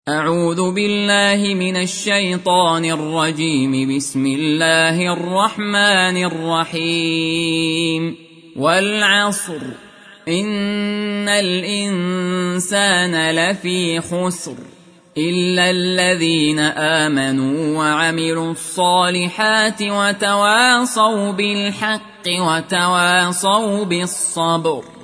أعوذ بالله من الشيطان الرجيم. بسم الله الرحمن الرحيم. والعصر إن الإنسان لفي خسر إلا الذين آمنوا وعملوا الصالحات وتواصوا بالحق وتواصوا بالصبر.